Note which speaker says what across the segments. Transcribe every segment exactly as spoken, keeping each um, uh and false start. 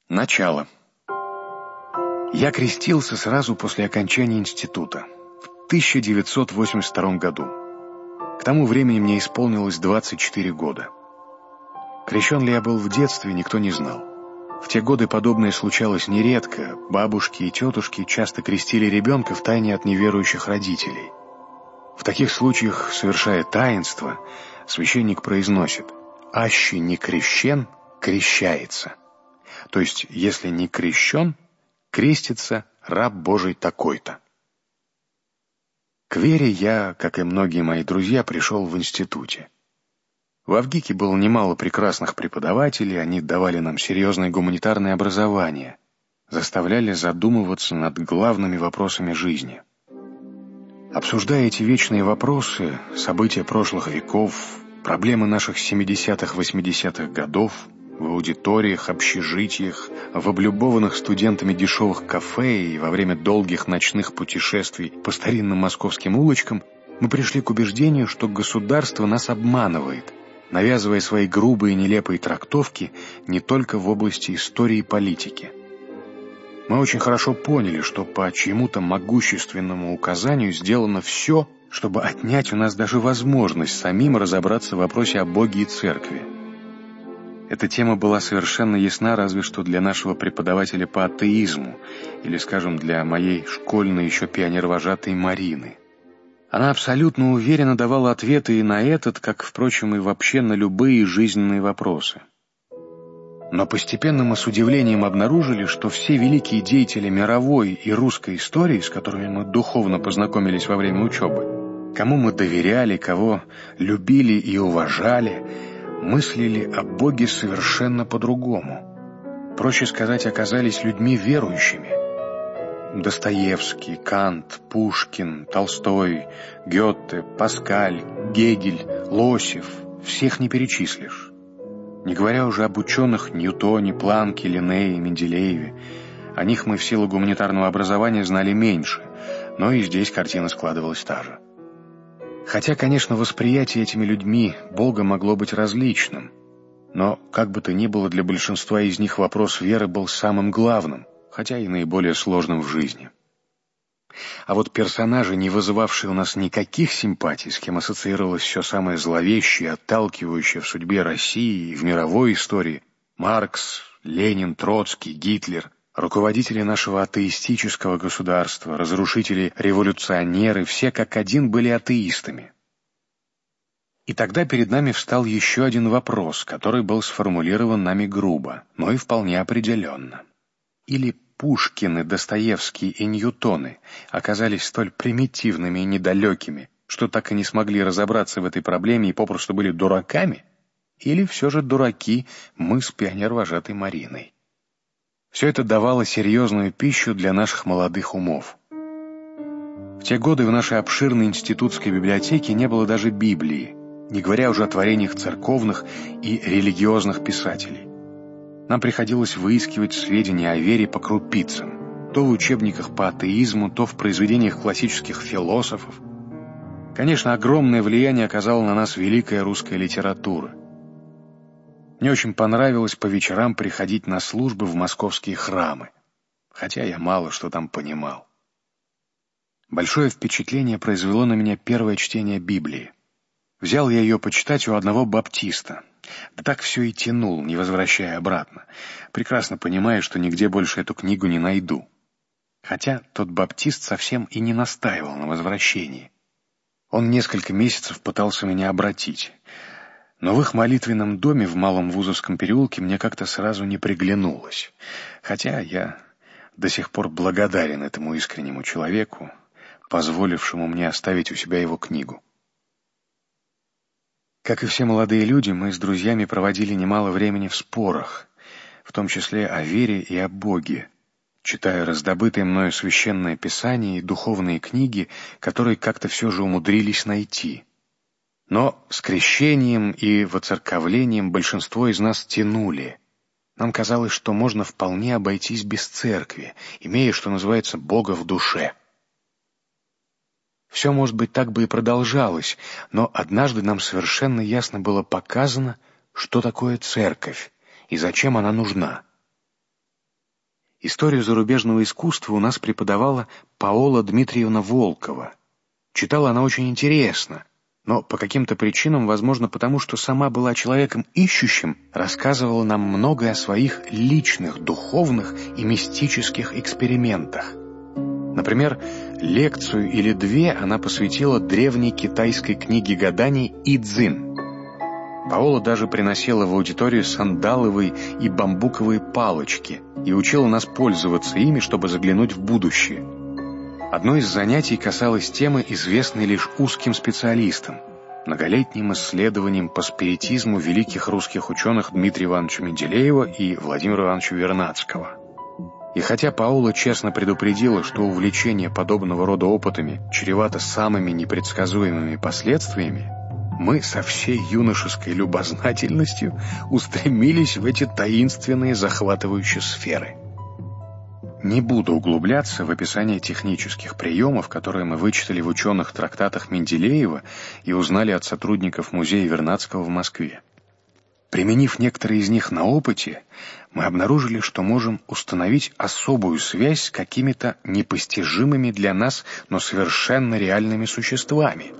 Speaker 1: Начало. Я крестился сразу после окончания института, в тысяча девятьсот восемьдесят втором году. К тому времени мне исполнилось двадцать четыре года. Крещен ли я был в детстве, никто не знал. В те годы подобное случалось нередко. Бабушки и тетушки часто крестили ребенка втайне от неверующих родителей. В таких случаях, совершая таинство, священник произносит: «Аще не крещен, крещается». То есть, если не крещен, крестится раб Божий такой-то. К вере я, как и многие мои друзья, пришел в институте. В Авгике было немало прекрасных преподавателей, они давали нам серьезное гуманитарное образование, заставляли задумываться над главными вопросами жизни. Обсуждая эти вечные вопросы, события прошлых веков, проблемы наших семидесятых-восьмидесятых годов, в аудиториях, общежитиях, в облюбованных студентами дешевых кафе и во время долгих ночных путешествий по старинным московским улочкам, мы пришли к убеждению, что государство нас обманывает, навязывая свои грубые и нелепые трактовки не только в области истории и политики. Мы очень хорошо поняли, что по чьему-то могущественному указанию сделано все, чтобы отнять у нас даже возможность самим разобраться в вопросе о Боге и Церкви. Эта тема была совершенно ясна разве что для нашего преподавателя по атеизму, или, скажем, для моей школьной еще пионервожатой Марины. Она абсолютно уверенно давала ответы и на этот, как, впрочем, и вообще на любые жизненные вопросы. Но постепенно мы с удивлением обнаружили, что все великие деятели мировой и русской истории, с которыми мы духовно познакомились во время учебы, кому мы доверяли, кого любили и уважали, мыслили о Боге совершенно по-другому. Проще сказать, оказались людьми верующими. Достоевский, Кант, Пушкин, Толстой, Гёте, Паскаль, Гегель, Лосев — всех не перечислишь. Не говоря уже об ученых Ньютоне, Планке, Линнее, Менделееве. О них мы в силу гуманитарного образования знали меньше, но и здесь картина складывалась та же. Хотя, конечно, восприятие этими людьми Бога могло быть различным, но, как бы то ни было, для большинства из них вопрос веры был самым главным, хотя и наиболее сложным в жизни. А вот персонажи, не вызывавшие у нас никаких симпатий, с кем ассоциировалось все самое зловещее, отталкивающее в судьбе России и в мировой истории — Маркс, Ленин, Троцкий, Гитлер, руководители нашего атеистического государства, разрушители-революционеры, все как один были атеистами. И тогда перед нами встал еще один вопрос, который был сформулирован нами грубо, но и вполне определенно. Или Пушкины, Достоевские и Ньютоны оказались столь примитивными и недалекими, что так и не смогли разобраться в этой проблеме и попросту были дураками? Или все же дураки мы с пионервожатой Мариной? Все это давало серьезную пищу для наших молодых умов. В те годы в нашей обширной институтской библиотеке не было даже Библии, не говоря уже о творениях церковных и религиозных писателей. Нам приходилось выискивать сведения о вере по крупицам, то в учебниках по атеизму, то в произведениях классических философов. Конечно, огромное влияние оказала на нас великая русская литература. Мне очень понравилось по вечерам приходить на службы в московские храмы, хотя я мало что там понимал. Большое впечатление произвело на меня первое чтение Библии. Взял я ее почитать у одного баптиста. Да так все и тянул, не возвращая обратно, прекрасно понимая, что нигде больше эту книгу не найду. Хотя тот баптист совсем и не настаивал на возвращении. Он несколько месяцев пытался меня обратить, но в их молитвенном доме в Малом Вузовском переулке мне как-то сразу не приглянулось, хотя я до сих пор благодарен этому искреннему человеку, позволившему мне оставить у себя его книгу. Как и все молодые люди, мы с друзьями проводили немало времени в спорах, в том числе о вере и о Боге, читая раздобытые мною священное писание и духовные книги, которые как-то все же умудрились найти. Но с крещением и воцерковлением большинство из нас тянули. Нам казалось, что можно вполне обойтись без церкви, имея, что называется, Бога в душе. Все, может быть, так бы и продолжалось, но однажды нам совершенно ясно было показано, что такое церковь и зачем она нужна. Историю зарубежного искусства у нас преподавала Паола Дмитриевна Волкова. Читала она очень интересно, но по каким-то причинам, возможно, потому что сама была человеком ищущим, рассказывала нам многое о своих личных, духовных и мистических экспериментах. Например, лекцию или две она посвятила древней китайской книге гаданий «И-Дзин». Паола даже приносила в аудиторию сандаловые и бамбуковые палочки и учила нас пользоваться ими, чтобы заглянуть в будущее. Одно из занятий касалось темы, известной лишь узким специалистам – многолетним исследованием по спиритизму великих русских ученых Дмитрия Ивановича Менделеева и Владимира Ивановича Вернадского. И хотя Паула честно предупредила, что увлечение подобного рода опытами чревато самыми непредсказуемыми последствиями, мы со всей юношеской любознательностью устремились в эти таинственные захватывающие сферы. Не буду углубляться в описание технических приемов, которые мы вычитали в ученых трактатах Менделеева и узнали от сотрудников музея Вернадского в Москве. Применив некоторые из них на опыте, мы обнаружили, что можем установить особую связь с какими-то непостижимыми для нас, но совершенно реальными существами.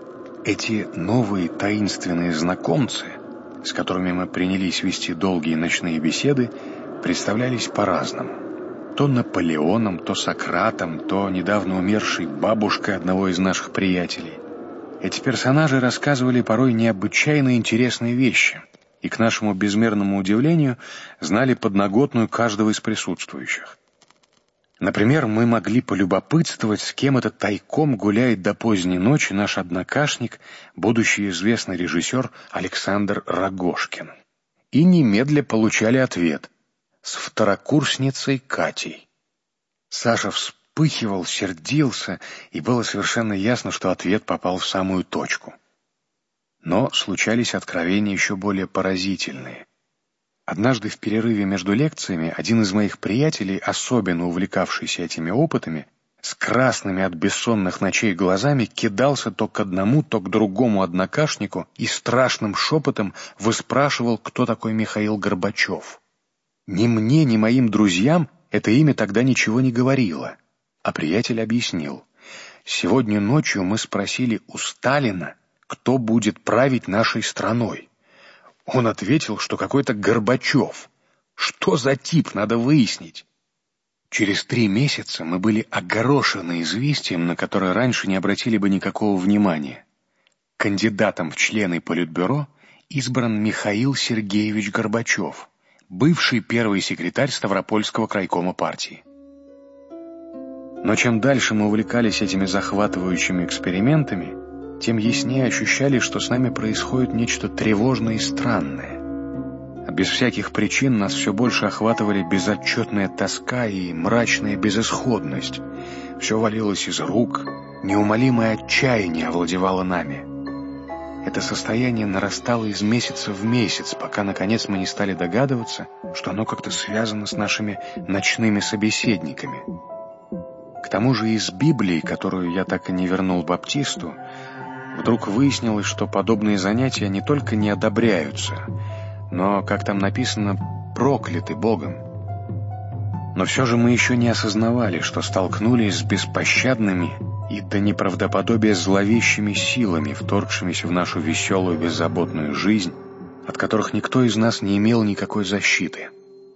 Speaker 1: Эти новые таинственные знакомцы, с которыми мы принялись вести долгие ночные беседы, представлялись по-разному. То Наполеоном, то Сократом, то недавно умершей бабушкой одного из наших приятелей. Эти персонажи рассказывали порой необычайно интересные вещи, и, к нашему безмерному удивлению, знали подноготную каждого из присутствующих. Например, мы могли полюбопытствовать, с кем это тайком гуляет до поздней ночи наш однокашник, будущий известный режиссер Александр Рогожкин. И немедля получали ответ – с второкурсницей Катей. Саша вспыхивал, сердился, и было совершенно ясно, что ответ попал в самую точку. Но случались откровения еще более поразительные. Однажды в перерыве между лекциями один из моих приятелей, особенно увлекавшийся этими опытами, с красными от бессонных ночей глазами кидался то к одному, то к другому однокашнику и страшным шепотом выспрашивал, кто такой Михаил Горбачев. Ни мне, ни моим друзьям это имя тогда ничего не говорило. А приятель объяснил. Сегодня ночью мы спросили у Сталина, кто будет править нашей страной. Он ответил, что какой-то Горбачев. Что за тип, надо выяснить. Через три месяца мы были огорошены известием, на которое раньше не обратили бы никакого внимания. Кандидатом в члены Политбюро избран Михаил Сергеевич Горбачев, бывший первый секретарь Ставропольского крайкома партии. Но чем дальше мы увлекались этими захватывающими экспериментами, тем яснее ощущали, что с нами происходит нечто тревожное и странное. А без всяких причин нас все больше охватывали безотчетная тоска и мрачная безысходность. Все валилось из рук, неумолимое отчаяние овладевало нами. Это состояние нарастало из месяца в месяц, пока, наконец, мы не стали догадываться, что оно как-то связано с нашими ночными собеседниками. К тому же из Библии, которую я так и не вернул баптисту, вдруг выяснилось, что подобные занятия не только не одобряются, но, как там написано, прокляты Богом. Но все же мы еще не осознавали, что столкнулись с беспощадными и до неправдоподобия зловещими силами, вторгшимися в нашу веселую беззаботную жизнь, от которых никто из нас не имел никакой защиты.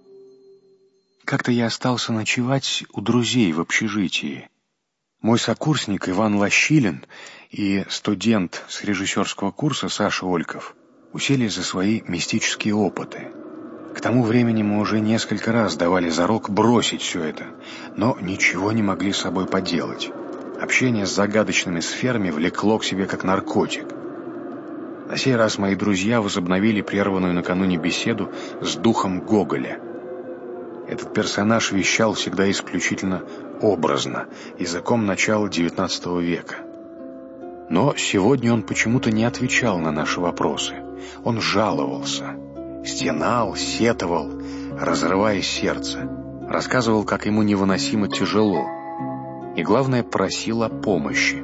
Speaker 1: Как-то я остался ночевать у друзей в общежитии. Мой сокурсник Иван Лощилин и студент с режиссерского курса Саша Ольков уселись за свои мистические опыты. К тому времени мы уже несколько раз давали зарок бросить все это, но ничего не могли с собой поделать. Общение с загадочными сферами влекло к себе как наркотик. На сей раз мои друзья возобновили прерванную накануне беседу с духом Гоголя. Этот персонаж вещал всегда исключительно образно, языком начала девятнадцатого века. Но сегодня он почему-то не отвечал на наши вопросы. Он жаловался, стенал, сетовал, разрывая сердце, рассказывал, как ему невыносимо тяжело, и, главное, просил о помощи.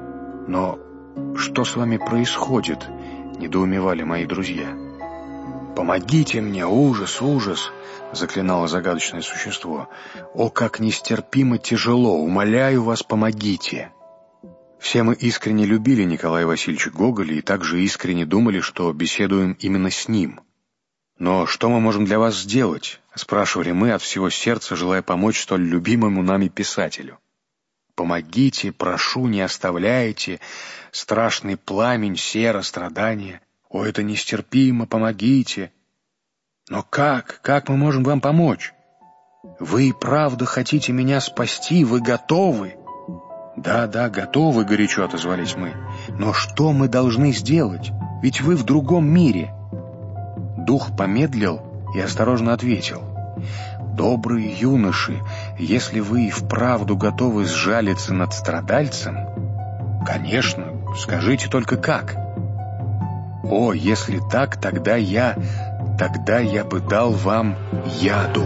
Speaker 1: «Но что с вами происходит?» — недоумевали мои друзья. «Помогите мне! Ужас, ужас!» — заклинало загадочное существо. «О, как нестерпимо тяжело! Умоляю вас, помогите!» Все мы искренне любили Николая Васильевича Гоголя и также искренне думали, что беседуем именно с ним. «Но что мы можем для вас сделать?» — спрашивали мы от всего сердца, желая помочь столь любимому нами писателю. «Помогите, прошу, не оставляйте, страшный пламень, сера, страдания. О, это нестерпимо, помогите!» «Но как? Как мы можем вам помочь? Вы и правда хотите меня спасти? Вы готовы?» «Да, да, готовы», — горячо отозвались мы. «Но что мы должны сделать? Ведь вы в другом мире». Дух помедлил и осторожно ответил: «Добрые юноши, если вы и вправду готовы сжалиться над страдальцем, конечно, скажите только как». «О, если так, тогда я, тогда я бы дал вам яду».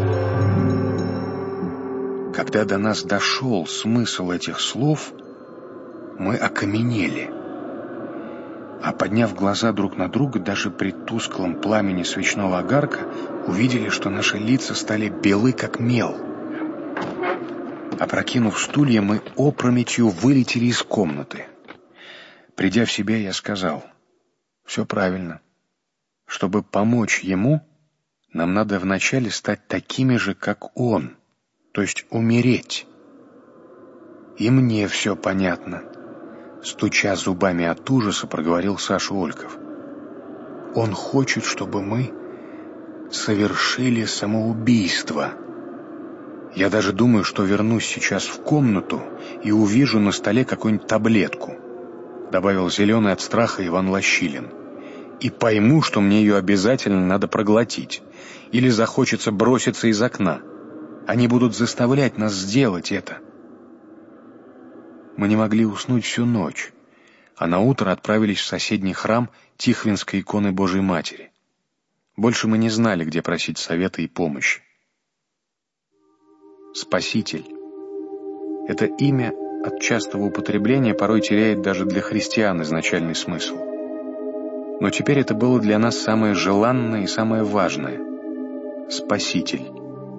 Speaker 1: Когда до нас дошел смысл этих слов, мы окаменели. А подняв глаза друг на друга, даже при тусклом пламени свечного огарка, увидели, что наши лица стали белы, как мел. Опрокинув стулья, мы опрометью вылетели из комнаты. Придя в себя, я сказал: «Все правильно. Чтобы помочь ему, нам надо вначале стать такими же, как он, то есть умереть». «И мне все понятно», — стуча зубами от ужаса, проговорил Саша Ольков. «Он хочет, чтобы мы совершили самоубийство. Я даже думаю, что вернусь сейчас в комнату и увижу на столе какую-нибудь таблетку», — добавил зеленый от страха Иван Лощилин, «и пойму, что мне ее обязательно надо проглотить, или захочется броситься из окна. Они будут заставлять нас сделать это». Мы не могли уснуть всю ночь, а наутро отправились в соседний храм Тихвинской иконы Божией Матери. Больше мы не знали, где просить совета и помощи. Спаситель. Это имя от частого употребления порой теряет даже для христиан изначальный смысл. Но теперь это было для нас самое желанное и самое важное. Спаситель.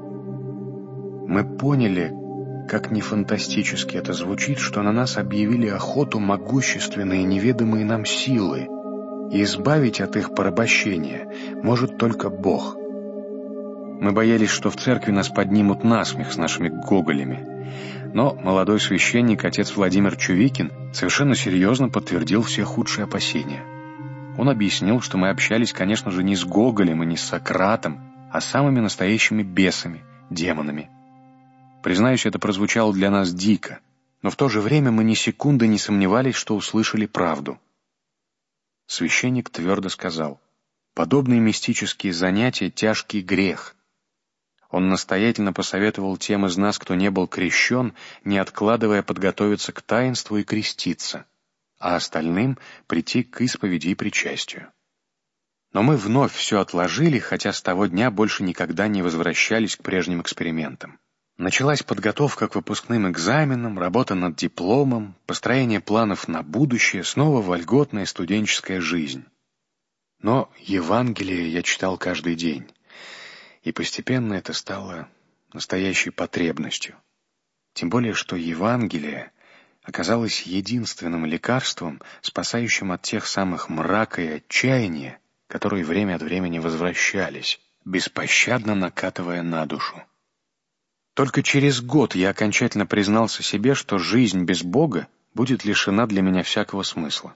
Speaker 1: Мы поняли, как не фантастически это звучит, что на нас объявили охоту могущественные неведомые нам силы, и избавить от их порабощения может только Бог. Мы боялись, что в церкви нас поднимут насмех с нашими гоголями, но молодой священник, отец Владимир Чувикин, совершенно серьезно подтвердил все худшие опасения. Он объяснил, что мы общались, конечно же, не с Гоголем и не с Сократом, а с самыми настоящими бесами, демонами. Признаюсь, это прозвучало для нас дико, но в то же время мы ни секунды не сомневались, что услышали правду. Священник твердо сказал: подобные мистические занятия — тяжкий грех. Он настоятельно посоветовал тем из нас, кто не был крещен, не откладывая подготовиться к таинству и креститься, а остальным прийти к исповеди и причастию. Но мы вновь все отложили, хотя с того дня больше никогда не возвращались к прежним экспериментам. Началась подготовка к выпускным экзаменам, работа над дипломом, построение планов на будущее, снова вольготная студенческая жизнь. Но Евангелие я читал каждый день, и постепенно это стало настоящей потребностью. Тем более, что Евангелие оказалось единственным лекарством, спасающим от тех самых мрака и отчаяния, которые время от времени возвращались, беспощадно накатывая на душу. Только через год я окончательно признался себе, что жизнь без Бога будет лишена для меня всякого смысла.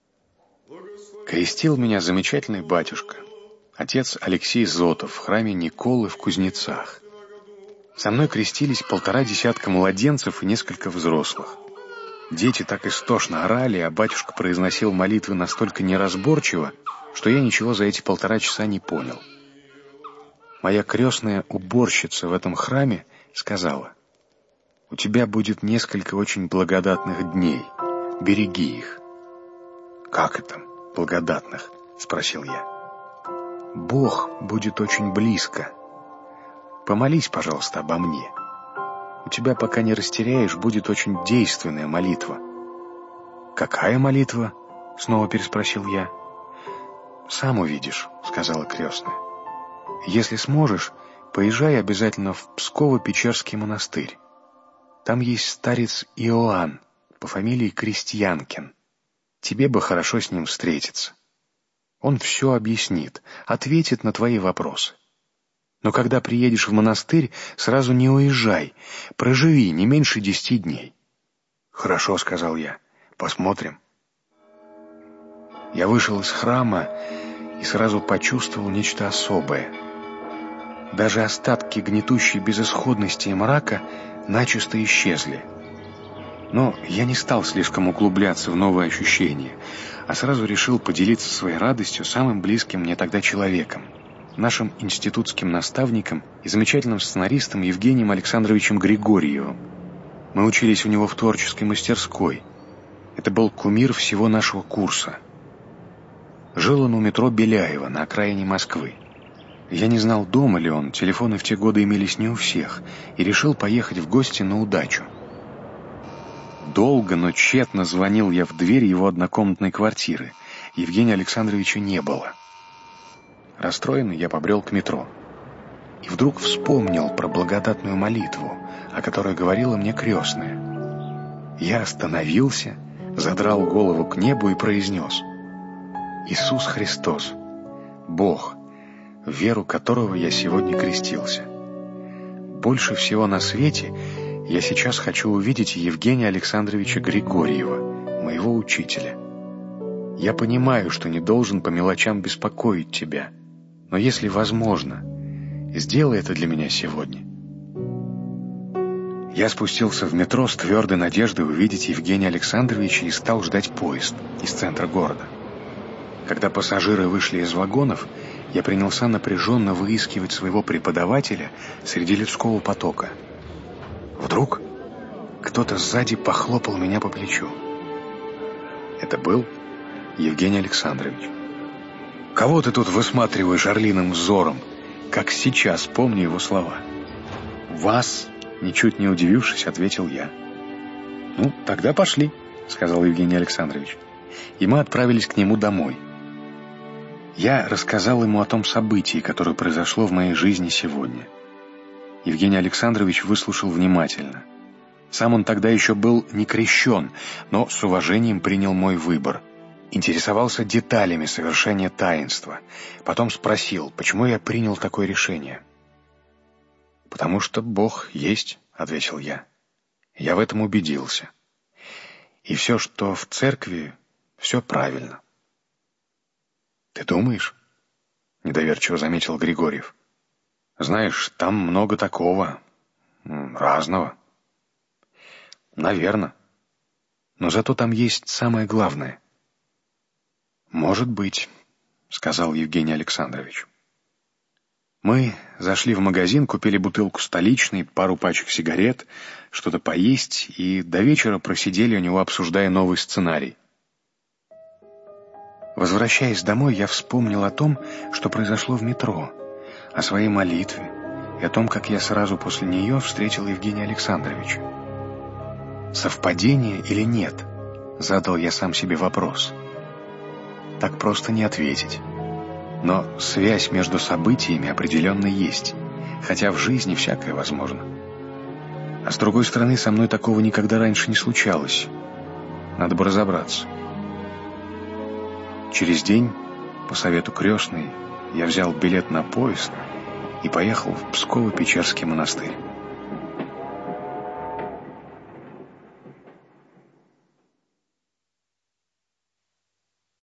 Speaker 1: Крестил меня замечательный батюшка, отец Алексей Зотов, в храме Николы в Кузнецах. Со мной крестились полтора десятка младенцев и несколько взрослых. Дети так истошно орали, а батюшка произносил молитвы настолько неразборчиво, что я ничего за эти полтора часа не понял. Моя крестная уборщица в этом храме сказала: «У тебя будет несколько очень благодатных дней. Береги их». «Как это, благодатных?» — спросил я. «Бог будет очень близко. Помолись, пожалуйста, обо мне. У тебя, пока не растеряешь, будет очень действенная молитва». «Какая молитва?» — снова переспросил я. «Сам увидишь», — сказала крестная. Если сможешь, поезжай обязательно в Псково-Печерский монастырь. Там есть старец Иоанн по фамилии Крестьянкин. Тебе бы хорошо с ним встретиться. Он все объяснит, ответит на твои вопросы. Но когда приедешь в монастырь, сразу не уезжай, проживи не меньше десяти дней. «Хорошо», — сказал я, — «посмотрим». Я вышел из храма и сразу почувствовал нечто особое. Даже остатки гнетущей безысходности и мрака начисто исчезли. Но я не стал слишком углубляться в новые ощущения, а сразу решил поделиться своей радостью самым близким мне тогда человеком, нашим институтским наставником и замечательным сценаристом Евгением Александровичем Григорьевым. Мы учились у него в творческой мастерской. Это был кумир всего нашего курса. Жил он у метро Беляева на окраине Москвы. Я не знал, дома ли он, телефоны в те годы имелись не у всех, и решил поехать в гости на удачу. Долго, но тщетно звонил я в дверь его однокомнатной квартиры. Евгения Александровича не было. Расстроенный, я побрел к метро. И вдруг вспомнил про благодатную молитву, о которой говорила мне крестная. Я остановился, задрал голову к небу и произнес: «Иисус Христос, Бог, в веру которого я сегодня крестился. Больше всего на свете я сейчас хочу увидеть Евгения Александровича Григорьева, моего учителя. Я понимаю, что не должен по мелочам беспокоить тебя, но если возможно, сделай это для меня сегодня». Я спустился в метро с твердой надеждой увидеть Евгения Александровича и стал ждать поезд из центра города. Когда пассажиры вышли из вагонов, я принялся напряженно выискивать своего преподавателя среди людского потока. Вдруг кто-то сзади похлопал меня по плечу. Это был Евгений Александрович. «Кого ты тут высматриваешь орлиным взором?» Как сейчас помню его слова. «Вас», — ничуть не удивившись, ответил я. «Ну, тогда пошли», — сказал Евгений Александрович. И мы отправились к нему домой. Я рассказал ему о том событии, которое произошло в моей жизни сегодня. Евгений Александрович выслушал внимательно. Сам он тогда еще был не крещен, но с уважением принял мой выбор. Интересовался деталями совершения таинства. Потом спросил, почему я принял такое решение. «Потому что Бог есть», — ответил я. «Я в этом убедился. И все, что в церкви, все правильно». «Ты думаешь?» — недоверчиво заметил Григорьев. «Знаешь, там много такого, разного». «Наверно. Но зато там есть самое главное». «Может быть», — сказал Евгений Александрович. Мы зашли в магазин, купили бутылку столичной, пару пачек сигарет, что-то поесть и до вечера просидели у него, обсуждая новый сценарий. Возвращаясь домой, я вспомнил о том, что произошло в метро, о своей молитве и о том, как я сразу после нее встретил Евгения Александровича. Совпадение или нет? Задал я сам себе вопрос. Так просто не ответить. Но связь между событиями определенно есть, хотя в жизни всякое возможно. А с другой стороны, со мной такого никогда раньше не случалось. Надо бы разобраться. Через день, по совету крестной, я взял билет на поезд и поехал в Псково-Печерский монастырь.